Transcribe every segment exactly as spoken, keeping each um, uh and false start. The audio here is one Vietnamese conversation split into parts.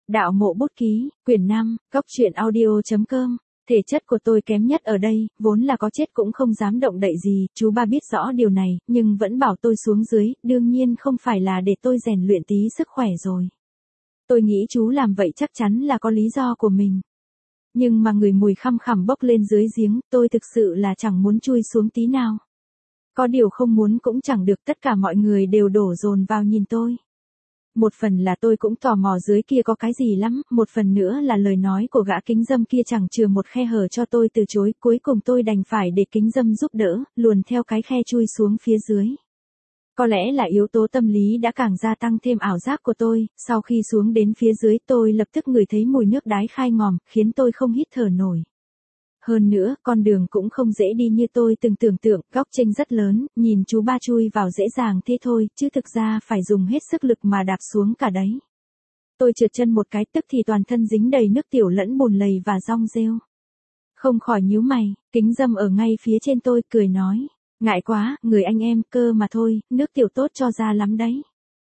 Đạo Mộ Bút Ký, quyển năm, góc truyện audio.com. Thể chất của tôi kém nhất ở đây, vốn là có chết cũng không dám động đậy gì, chú ba biết rõ điều này, nhưng vẫn bảo tôi xuống dưới, đương nhiên không phải là để tôi rèn luyện tí sức khỏe rồi. Tôi nghĩ chú làm vậy chắc chắn là có lý do của mình. Nhưng mà người mùi khăm khẳm bốc lên dưới giếng, tôi thực sự là chẳng muốn chui xuống tí nào. Có điều không muốn cũng chẳng được, tất cả mọi người đều đổ dồn vào nhìn tôi. Một phần là tôi cũng tò mò dưới kia có cái gì lắm, một phần nữa là lời nói của gã kính dâm kia chẳng chừa một khe hở cho tôi từ chối, cuối cùng tôi đành phải để kính dâm giúp đỡ, luồn theo cái khe chui xuống phía dưới. Có lẽ là yếu tố tâm lý đã càng gia tăng thêm ảo giác của tôi, sau khi xuống đến phía dưới tôi lập tức ngửi thấy mùi nước đái khai ngòm, khiến tôi không hít thở nổi. Hơn nữa, con đường cũng không dễ đi như tôi từng tưởng tượng, góc chênh rất lớn, nhìn chú ba chui vào dễ dàng thế thôi, chứ thực ra phải dùng hết sức lực mà đạp xuống cả đấy. Tôi trượt chân một cái tức thì toàn thân dính đầy nước tiểu lẫn bùn lầy và rong rêu. Không khỏi nhíu mày, kính dâm ở ngay phía trên tôi, cười nói. Ngại quá, người anh em cơ mà thôi, nước tiểu tốt cho da lắm đấy.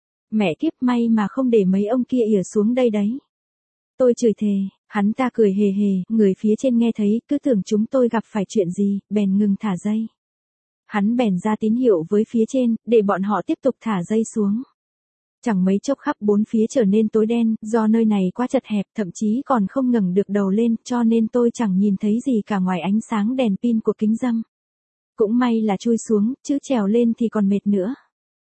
Mẹ kiếp, may mà không để mấy ông kia ỉa xuống đây đấy. Tôi chửi thề, hắn ta cười hề hề, người phía trên nghe thấy, cứ tưởng chúng tôi gặp phải chuyện gì, bèn ngừng thả dây. Hắn bèn ra tín hiệu với phía trên, để bọn họ tiếp tục thả dây xuống. Chẳng mấy chốc khắp bốn phía trở nên tối đen, do nơi này quá chật hẹp, thậm chí còn không ngẩng được đầu lên, cho nên tôi chẳng nhìn thấy gì cả ngoài ánh sáng đèn pin của kính dâm. Cũng may là chui xuống, chứ trèo lên thì còn mệt nữa.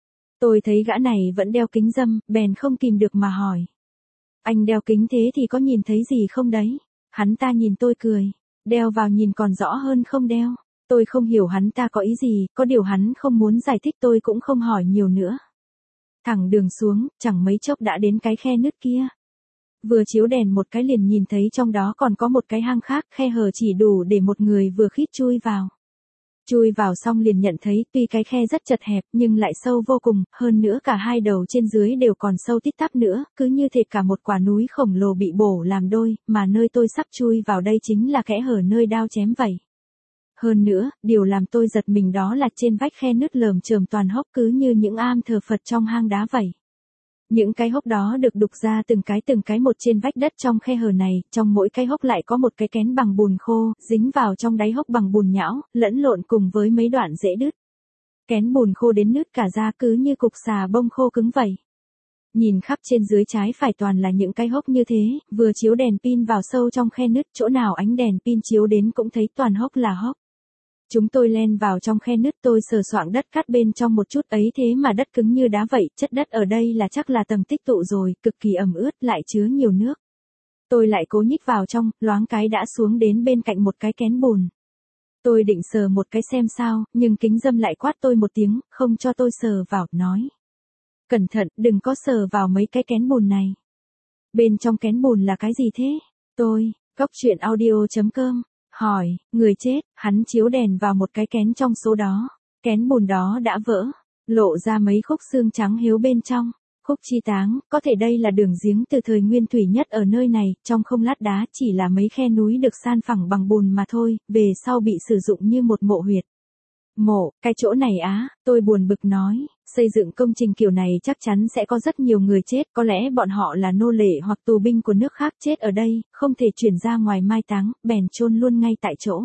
Tôi thấy gã này vẫn đeo kính dâm, bèn không kìm được mà hỏi. Anh đeo kính thế thì có nhìn thấy gì không đấy? Hắn ta nhìn tôi cười. Đeo vào nhìn còn rõ hơn không đeo. Tôi không hiểu hắn ta có ý gì, có điều hắn không muốn giải thích tôi cũng không hỏi nhiều nữa. Thẳng đường xuống, chẳng mấy chốc đã đến cái khe nứt kia. Vừa chiếu đèn một cái liền nhìn thấy trong đó còn có một cái hang khác, khe hở chỉ đủ để một người vừa khít chui vào. Chui vào xong liền nhận thấy tuy cái khe rất chật hẹp nhưng lại sâu vô cùng, hơn nữa cả hai đầu trên dưới đều còn sâu tít tắp nữa, cứ như thể cả một quả núi khổng lồ bị bổ làm đôi, mà nơi tôi sắp chui vào đây chính là kẽ hở nơi đao chém vậy. Hơn nữa, điều làm tôi giật mình đó là trên vách khe nứt lởm chởm toàn hốc cứ như những am thờ Phật trong hang đá vậy. Những cái hốc đó được đục ra từng cái từng cái một trên vách đất trong khe hở này, trong mỗi cái hốc lại có một cái kén bằng bùn khô, dính vào trong đáy hốc bằng bùn nhão, lẫn lộn cùng với mấy đoạn rễ đứt. Kén bùn khô đến nứt cả da cứ như cục xà bông khô cứng vậy. Nhìn khắp trên dưới trái phải toàn là những cái hốc như thế, vừa chiếu đèn pin vào sâu trong khe nứt, chỗ nào ánh đèn pin chiếu đến cũng thấy toàn hốc là hốc. Chúng tôi len vào trong khe nứt, tôi sờ soạng đất cát bên trong một chút ấy thế mà đất cứng như đá vậy, chất đất ở đây là chắc là tầng tích tụ rồi, cực kỳ ẩm ướt, lại chứa nhiều nước. Tôi lại cố nhích vào trong, loáng cái đã xuống đến bên cạnh một cái kén bùn. Tôi định sờ một cái xem sao, nhưng kính dâm lại quát tôi một tiếng, không cho tôi sờ vào, nói. Cẩn thận, đừng có sờ vào mấy cái kén bùn này. Bên trong kén bùn là cái gì thế? Tôi, góc truyện audio.com. Hỏi, người chết, hắn chiếu đèn vào một cái kén trong số đó. Kén bùn đó đã vỡ, lộ ra mấy khúc xương trắng hiếu bên trong. Khúc chi táng, có thể đây là đường giếng từ thời nguyên thủy nhất ở nơi này, trong không lát đá chỉ là mấy khe núi được san phẳng bằng bùn mà thôi, về sau bị sử dụng như một mộ huyệt. Mộ, cái chỗ này á, tôi buồn bực nói, xây dựng công trình kiểu này chắc chắn sẽ có rất nhiều người chết, có lẽ bọn họ là nô lệ hoặc tù binh của nước khác chết ở đây, không thể chuyển ra ngoài mai táng, bèn chôn luôn ngay tại chỗ.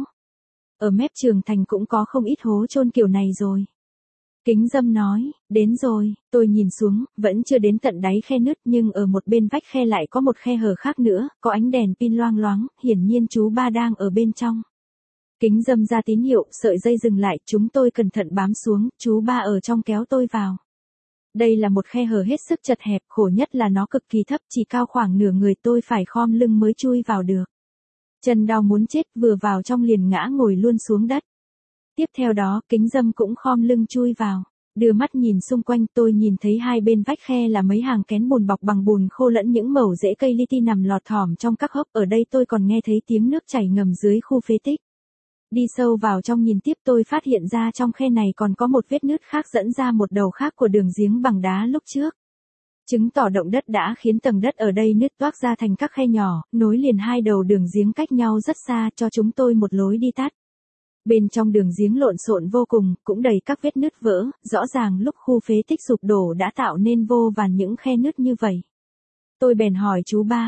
Ở mép Trường Thành cũng có không ít hố chôn kiểu này rồi. Kính dâm nói, đến rồi, tôi nhìn xuống, vẫn chưa đến tận đáy khe nứt nhưng ở một bên vách khe lại có một khe hở khác nữa, có ánh đèn pin loang loáng, hiển nhiên chú ba đang ở bên trong. Kính dâm ra tín hiệu, sợi dây dừng lại, chúng tôi cẩn thận bám xuống, chú ba ở trong kéo tôi vào. Đây là một khe hở hết sức chật hẹp, khổ nhất là nó cực kỳ thấp, chỉ cao khoảng nửa người, tôi phải khom lưng mới chui vào được. Chân đau muốn chết, vừa vào trong liền ngã ngồi luôn xuống đất. Tiếp theo đó, kính dâm cũng khom lưng chui vào. Đưa mắt nhìn xung quanh, tôi nhìn thấy hai bên vách khe là mấy hàng kén bùn bọc bằng bùn khô lẫn những mẩu rễ cây li ti nằm lọt thỏm trong các hốc, ở đây tôi còn nghe thấy tiếng nước chảy ngầm dưới khu phế tích. Đi sâu vào trong nhìn tiếp tôi phát hiện ra trong khe này còn có một vết nứt khác dẫn ra một đầu khác của đường giếng bằng đá lúc trước. Chứng tỏ động đất đã khiến tầng đất ở đây nứt toác ra thành các khe nhỏ, nối liền hai đầu đường giếng cách nhau rất xa cho chúng tôi một lối đi tắt. Bên trong đường giếng lộn xộn vô cùng, cũng đầy các vết nứt vỡ, rõ ràng lúc khu phế tích sụp đổ đã tạo nên vô vàn những khe nứt như vậy. Tôi bèn hỏi chú ba,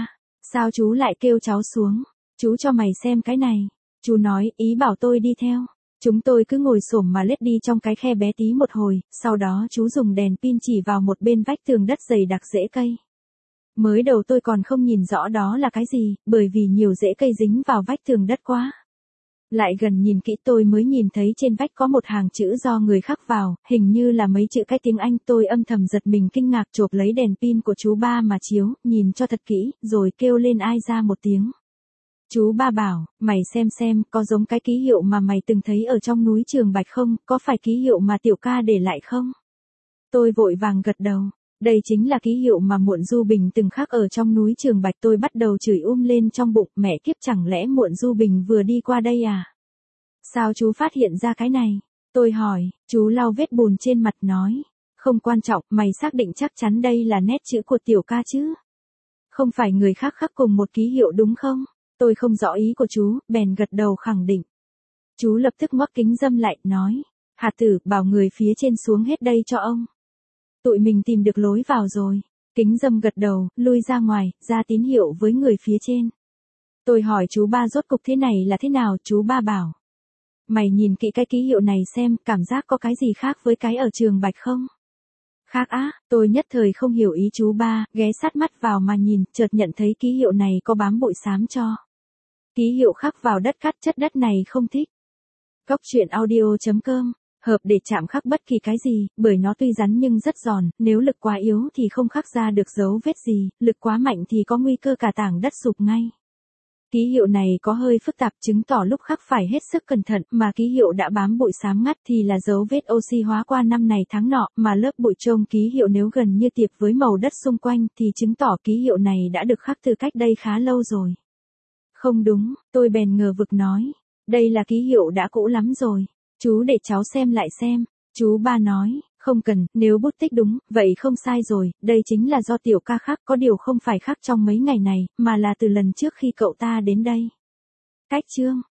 Sao chú lại kêu cháu xuống? Chú cho mày xem cái này. Chú nói, ý bảo tôi đi theo. Chúng tôi cứ ngồi xổm mà lết đi trong cái khe bé tí một hồi, sau đó chú dùng đèn pin chỉ vào một bên vách tường đất dày đặc rễ cây. Mới đầu tôi còn không nhìn rõ đó là cái gì, bởi vì nhiều rễ cây dính vào vách tường đất quá. Lại gần nhìn kỹ tôi mới nhìn thấy trên vách có một hàng chữ do người khắc vào, hình như là mấy chữ cái tiếng Anh. Tôi âm thầm giật mình kinh ngạc, chộp lấy đèn pin của chú ba mà chiếu, nhìn cho thật kỹ, rồi kêu lên ai ra một tiếng. Chú ba bảo, mày xem xem, có giống cái ký hiệu mà mày từng thấy ở trong núi Trường Bạch không, có phải ký hiệu mà Tiểu ca để lại không? Tôi vội vàng gật đầu, đây chính là ký hiệu mà Muộn Du Bình từng khắc ở trong núi Trường Bạch. Tôi bắt đầu chửi um lên trong bụng, mẹ kiếp, chẳng lẽ Muộn Du Bình vừa đi qua đây à? Sao chú phát hiện ra cái này? Tôi hỏi, chú lau vết bùn trên mặt nói, không quan trọng, mày xác định chắc chắn đây là nét chữ của Tiểu ca chứ? Không phải người khác khắc cùng một ký hiệu đúng không? Tôi không rõ ý của chú, bèn gật đầu khẳng định. Chú lập tức ngoắc kính râm lại, nói, Hà Tử, bảo người phía trên xuống hết đây cho ông. Tụi mình tìm được lối vào rồi. Kính râm gật đầu, lui ra ngoài, ra tín hiệu với người phía trên. Tôi hỏi chú ba rốt cục thế này là thế nào, chú ba bảo. Mày nhìn kỹ cái ký hiệu này xem, cảm giác có cái gì khác với cái ở Trường Bạch không? Khác á, tôi nhất thời không hiểu ý chú ba, ghé sát mắt vào mà nhìn, chợt nhận thấy ký hiệu này có bám bụi xám cho. Ký hiệu khắc vào đất cát chất đất này không thích. Cóc truyện audio chấm com, hợp để chạm khắc bất kỳ cái gì, bởi nó tuy rắn nhưng rất giòn, nếu lực quá yếu thì không khắc ra được dấu vết gì, lực quá mạnh thì có nguy cơ cả tảng đất sụp ngay. Ký hiệu này có hơi phức tạp, chứng tỏ lúc khắc phải hết sức cẩn thận, mà ký hiệu đã bám bụi xám ngắt thì là dấu vết oxy hóa qua năm này tháng nọ, mà lớp bụi trông ký hiệu nếu gần như tiệp với màu đất xung quanh thì chứng tỏ ký hiệu này đã được khắc từ cách đây khá lâu rồi. Không đúng, tôi bèn ngờ vực nói, đây là ký hiệu đã cũ lắm rồi, chú để cháu xem lại xem. Chú ba nói, không cần, nếu bút tích đúng, vậy không sai rồi, đây chính là do Tiểu ca khắc, có điều không phải khắc trong mấy ngày này, mà là từ lần trước khi cậu ta đến đây. Cách chương